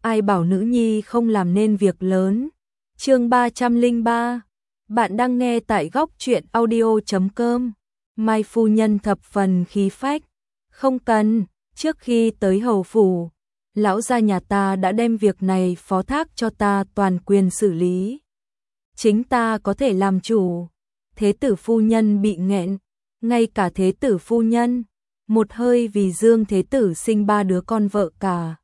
ai bảo nữ nhi không làm nên việc lớn. Chương 303. Bạn đang nghe tại góc truyện audio.com. Mai phu nhân thập phần khí phách. Không cần, trước khi tới hầu phủ, lão gia nhà ta đã đem việc này phó thác cho ta toàn quyền xử lý. Chính ta có thể làm chủ. Thế tử phu nhân bị nghẹn, ngay cả thế tử phu nhân, một hơi vì Dương thế tử sinh 3 đứa con vợ cả.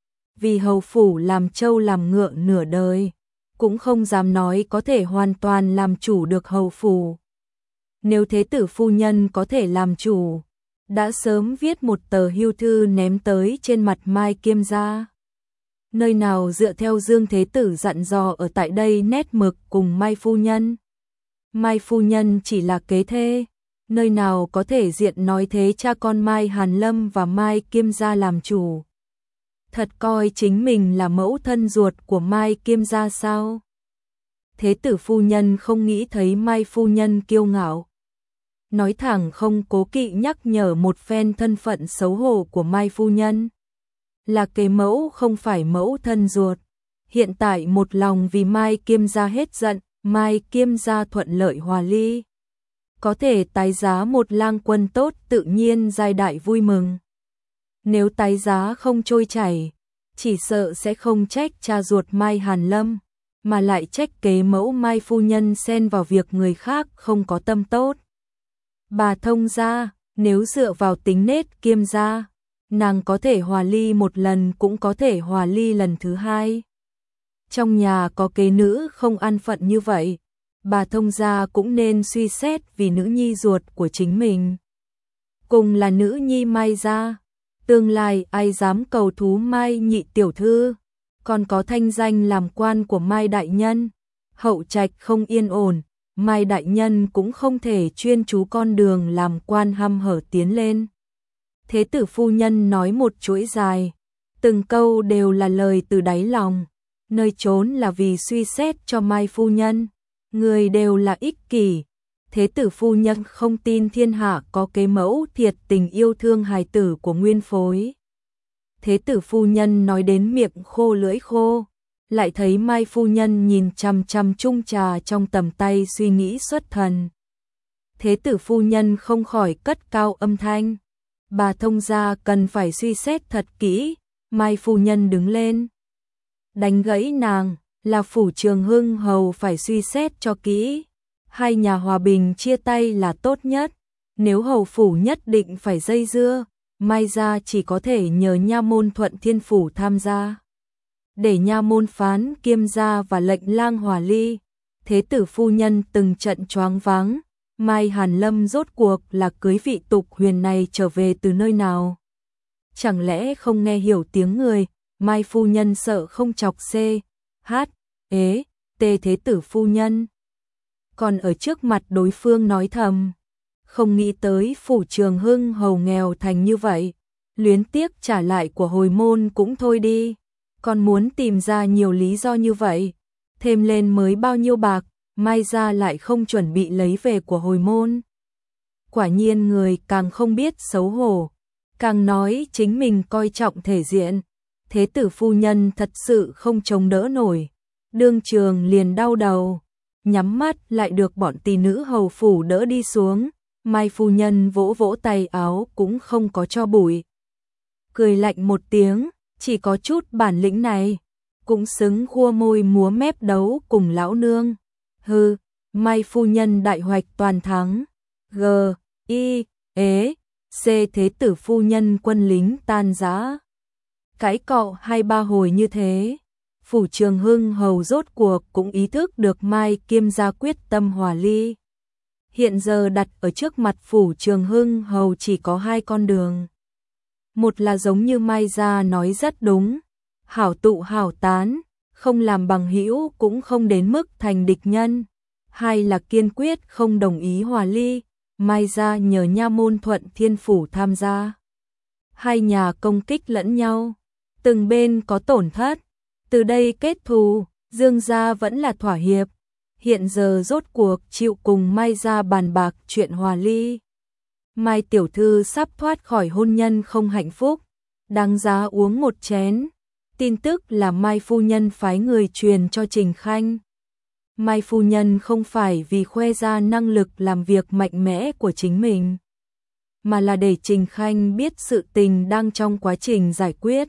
Vì hầu phủ làm trâu làm ngựa nửa đời, cũng không dám nói có thể hoàn toàn làm chủ được hầu phủ. Nếu thế tử phu nhân có thể làm chủ, đã sớm viết một tờ hưu thư ném tới trên mặt Mai Kiêm gia. Nơi nào dựa theo Dương thế tử dặn dò ở tại đây nét mực cùng Mai phu nhân. Mai phu nhân chỉ là kế thê, nơi nào có thể diện nói thế cha con Mai Hàn Lâm và Mai Kiêm gia làm chủ. Thật coi chính mình là mẫu thân ruột của Mai Kiêm gia sao? Thế tử phu nhân không nghĩ thấy Mai phu nhân kiêu ngạo. Nói thẳng không cố kỵ nhắc nhở một phen thân phận xấu hổ của Mai phu nhân. Là kế mẫu không phải mẫu thân ruột. Hiện tại một lòng vì Mai Kiêm gia hết giận, Mai Kiêm gia thuận lợi hòa ly. Có thể tái giá một lang quân tốt tự nhiên giai đại vui mừng. Nếu tái giá không trôi chảy, chỉ sợ sẽ không trách cha ruột Mai Hàn Lâm, mà lại trách kế mẫu Mai phu nhân xen vào việc người khác không có tâm tốt. Bà thông gia, nếu dựa vào tính nết Kiêm gia, nàng có thể hòa ly một lần cũng có thể hòa ly lần thứ hai. Trong nhà có kế nữ không an phận như vậy, bà thông gia cũng nên suy xét vì nữ nhi ruột của chính mình. Cùng là nữ nhi Mai gia, tương lai ai dám cầu thú Mai nhị tiểu thư, còn có thanh danh làm quan của Mai đại nhân. Hậu trạch không yên ổn, Mai đại nhân cũng không thể chuyên chú con đường làm quan hăm hở tiến lên. Thế tử phu nhân nói một chuỗi dài, từng câu đều là lời từ đáy lòng, nơi trốn là vì suy xét cho Mai phu nhân, người đều là ích kỷ. Thế tử phu nhân không tin thiên hạ có kế mẫu thiệt tình yêu thương hài tử của nguyên phối. Thế tử phu nhân nói đến miệng khô lưỡi khô, lại thấy Mai phu nhân nhìn chằm chằm chung trà trong tầm tay suy nghĩ xuất thần. Thế tử phu nhân không khỏi cất cao âm thanh. Bà thông gia cần phải suy xét thật kỹ. Mai phu nhân đứng lên, đánh gãy nàng, là phủ Trường Hưng hầu phải suy xét cho kỹ. Hai nhà hòa bình chia tay là tốt nhất. Nếu hầu phủ nhất định phải dây dưa, Mai gia chỉ có thể nhờ nha môn Thuận Thiên phủ tham gia, để nha môn phán Kiêm gia và lệnh lang hòa ly. Thế tử phu nhân từng trận choáng váng, Mai Hàn Lâm rốt cuộc là cưới vị tục huyền này trở về từ nơi nào? Chẳng lẽ không nghe hiểu tiếng người? Mai phu nhân sợ không chọc thế tử phu nhân còn ở trước mặt đối phương nói thầm, không nghĩ tới phủ Trường Hưng hầu nghèo thành như vậy, luyến tiếc trả lại của hồi môn cũng thôi đi, còn muốn tìm ra nhiều lý do như vậy, thêm lên mới bao nhiêu bạc, Mai gia lại không chuẩn bị lấy về của hồi môn. Quả nhiên người càng không biết xấu hổ, càng nói chính mình coi trọng thể diện. Thế tử phu nhân thật sự không chống đỡ nổi, đương trường liền đau đầu, nhắm mắt lại được bọn tỷ nữ hầu phủ đỡ đi xuống. Mai phu nhân vỗ vỗ tay áo cũng không có cho bụi, cười lạnh một tiếng, chỉ có chút bản lĩnh này, cũng xứng khua môi múa mép đấu cùng lão nương. Hừ, Mai phu nhân đại hoạch toàn thắng. Thế tử phu nhân quân lính tan rã. Cãi cọ 2-3 hồi như thế, phủ Trường Hưng hầu rốt cuộc cũng ý thức được Mai Kiêm gia quyết tâm hòa ly. Hiện giờ đặt ở trước mặt phủ Trường Hưng hầu chỉ có 2 con đường. Một là giống như Mai gia nói rất đúng, hảo tụ hảo tán, không làm bằng hữu cũng không đến mức thành địch nhân. Hai là kiên quyết không đồng ý hòa ly, Mai gia nhờ nha môn Thuận Thiên phủ tham gia. Hai nhà công kích lẫn nhau, từng bên có tổn thất, từ đây kết thù. Dương gia vẫn là thỏa hiệp, hiện giờ rốt cuộc chịu cùng Mai gia bàn bạc chuyện hòa ly. Mai tiểu thư sắp thoát khỏi hôn nhân không hạnh phúc, đáng giá uống một chén. Tin tức là Mai phu nhân phái người truyền cho Trình Khanh. Mai phu nhân không phải vì khoe ra năng lực làm việc mạnh mẽ của chính mình, mà là để Trình Khanh biết sự tình đang trong quá trình giải quyết.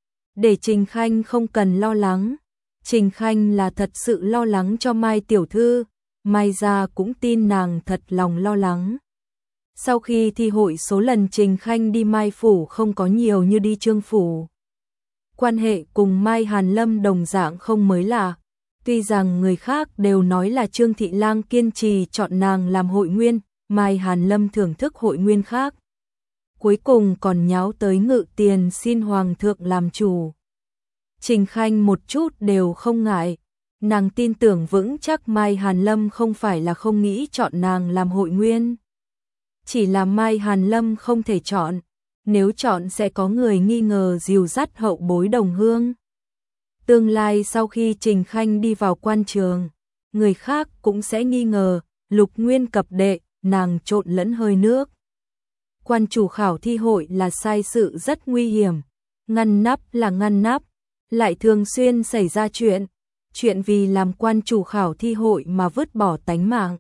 Để Trình Khanh không cần lo lắng. Trình Khanh là thật sự lo lắng cho Mai tiểu thư, Mai gia cũng tin nàng thật lòng lo lắng. Sau khi thi hội số lần Trình Khanh đi Mai phủ không có nhiều như đi Trương phủ. Quan hệ cùng Mai Hàn Lâm đồng dạng không mới lạ. Tuy rằng người khác đều nói là Trương Thị Lang kiên trì chọn nàng làm hội nguyên, Mai Hàn Lâm thưởng thức hội nguyên khác. Cuối cùng còn nháo tới ngự tiền xin Hoàng thượng làm chủ. Trình Khanh một chút đều không ngại. Nàng tin tưởng vững chắc Mai Hàn Lâm không phải là không nghĩ chọn nàng làm hội nguyên. Chỉ là Mai Hàn Lâm không thể chọn. Nếu chọn sẽ có người nghi ngờ dìu dắt hậu bối đồng hương. Tương lai sau khi Trình Khanh đi vào quan trường, người khác cũng sẽ nghi ngờ Lục Nguyên cập đệ, nàng trộn lẫn hơi nước. Quan chủ khảo thi hội là sai sự rất nguy hiểm, ngăn nắp là ngăn nắp, lại thường xuyên xảy ra chuyện vì làm quan chủ khảo thi hội mà vứt bỏ tánh mạng.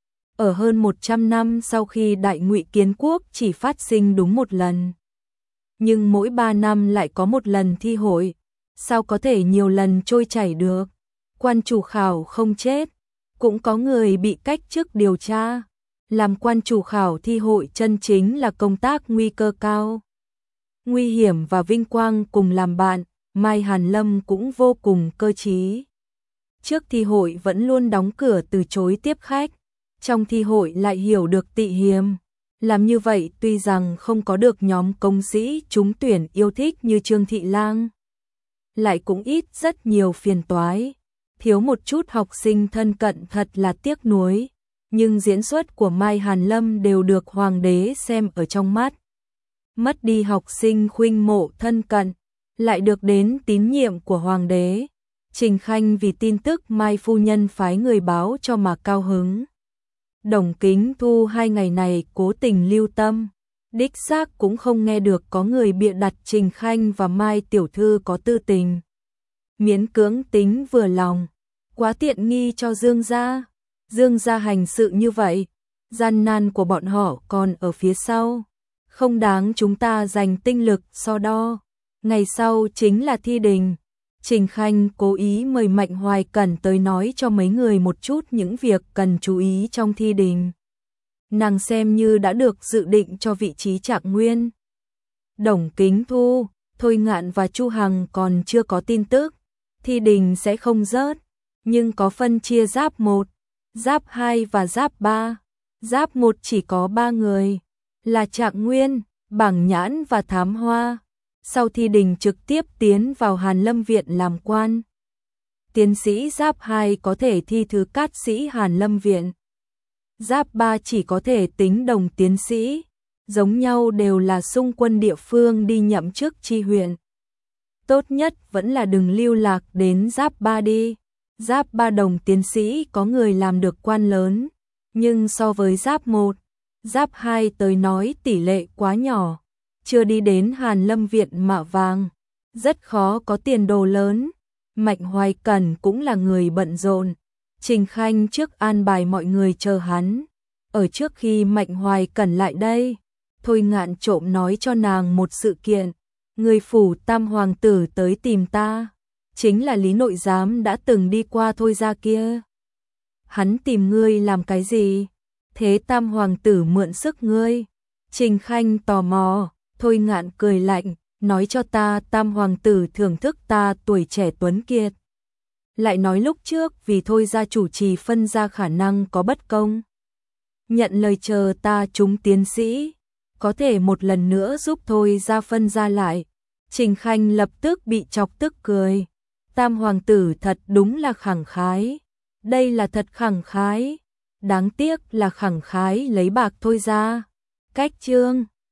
Ở hơn 100 năm sau khi Đại Ngụy Kiến Quốc chỉ phát sinh đúng một lần. Nhưng mỗi 3 năm lại có một lần thi hội, sao có thể nhiều lần trôi chảy được? Quan chủ khảo không chết, cũng có người bị cách chức điều tra. Làm quan chủ khảo thi hội chân chính là công tác nguy cơ cao. Nguy hiểm và vinh quang cùng làm bạn, Mai Hàn Lâm cũng vô cùng cơ trí. Trước thi hội vẫn luôn đóng cửa từ chối tiếp khách, trong thi hội lại hiểu được tị hiềm. Làm như vậy tuy rằng không có được nhóm công sĩ trúng tuyển yêu thích như Trương Thị Lang, lại cũng ít rất nhiều phiền toái. Thiếu một chút học sinh thân cận thật là tiếc nuối, nhưng diễn xuất của Mai Hàn Lâm đều được hoàng đế xem ở trong mắt. Mất đi học sinh khuynh mộ thân cận, lại được đến tín nhiệm của hoàng đế. Trình Khanh vì tin tức Mai phu nhân phái người báo cho mà cao hứng. Đồng Kính Thu 2 ngày này cố tình lưu tâm, đích xác cũng không nghe được có người bịa đặt Trình Khanh và Mai tiểu thư có tư tình. Miễn cưỡng tính vừa lòng, quá tiện nghi cho Dương gia. Dương gia hành sự như vậy, gian nan của bọn họ còn ở phía sau, không đáng chúng ta dành tinh lực so đo. Ngày sau chính là thi đình. Trình Khanh cố ý mời Mạnh Hoài Cẩn tới nói cho mấy người một chút những việc cần chú ý trong thi đình. Nàng xem như đã được dự định cho vị trí trạng nguyên. Đồng Kính Thu, Thôi Ngạn và Chu Hằng còn chưa có tin tức, thi đình sẽ không rớt, nhưng có phân chia giáp 1, giáp 2 và giáp 3. Giáp 1 chỉ có 3 người, là Trạng Nguyên, Bảng Nhãn và Thám Hoa. Sau thi đình trực tiếp tiến vào Hàn Lâm Viện làm quan. Tiến sĩ giáp 2 có thể thi thứ cát sĩ Hàn Lâm Viện. Giáp 3 chỉ có thể tính đồng tiến sĩ, giống nhau đều là xung quân địa phương đi nhậm chức chi huyện. Tốt nhất vẫn là đừng lưu lạc đến giáp 3 đi. Giáp 3 đồng tiến sĩ có người làm được quan lớn, nhưng so với giáp 1, giáp 2 tới nói tỷ lệ quá nhỏ. Chưa đi đến Hàn Lâm Viện mạ vàng, rất khó có tiền đồ lớn. Mạnh Hoài Cẩn cũng là người bận rộn. Trình Khanh trước an bài mọi người chờ hắn. Ở trước khi Mạnh Hoài Cẩn lại đây, Thôi Ngạn trộm nói cho nàng một sự kiện. Người phủ Tam Hoàng tử tới tìm ta, chính là Lý Nội Giám đã từng đi qua Thôi gia kia. Hắn tìm ngươi làm cái gì? Thế Tam Hoàng tử mượn sức ngươi. Trình Khanh tò mò. Thôi Ngạn cười lạnh, nói cho ta Tam Hoàng tử thưởng thức ta tuổi trẻ tuấn kiệt. Lại nói lúc trước vì Thôi gia chủ trì phân ra khả năng có bất công. Nhận lời chờ ta trúng tiến sĩ, có thể một lần nữa giúp Thôi gia phân ra lại. Trình Khanh lập tức bị chọc tức cười. Tam Hoàng tử thật đúng là khẳng khái. Đây là thật khẳng khái. Đáng tiếc là khẳng khái lấy bạc Thôi gia. Cách chương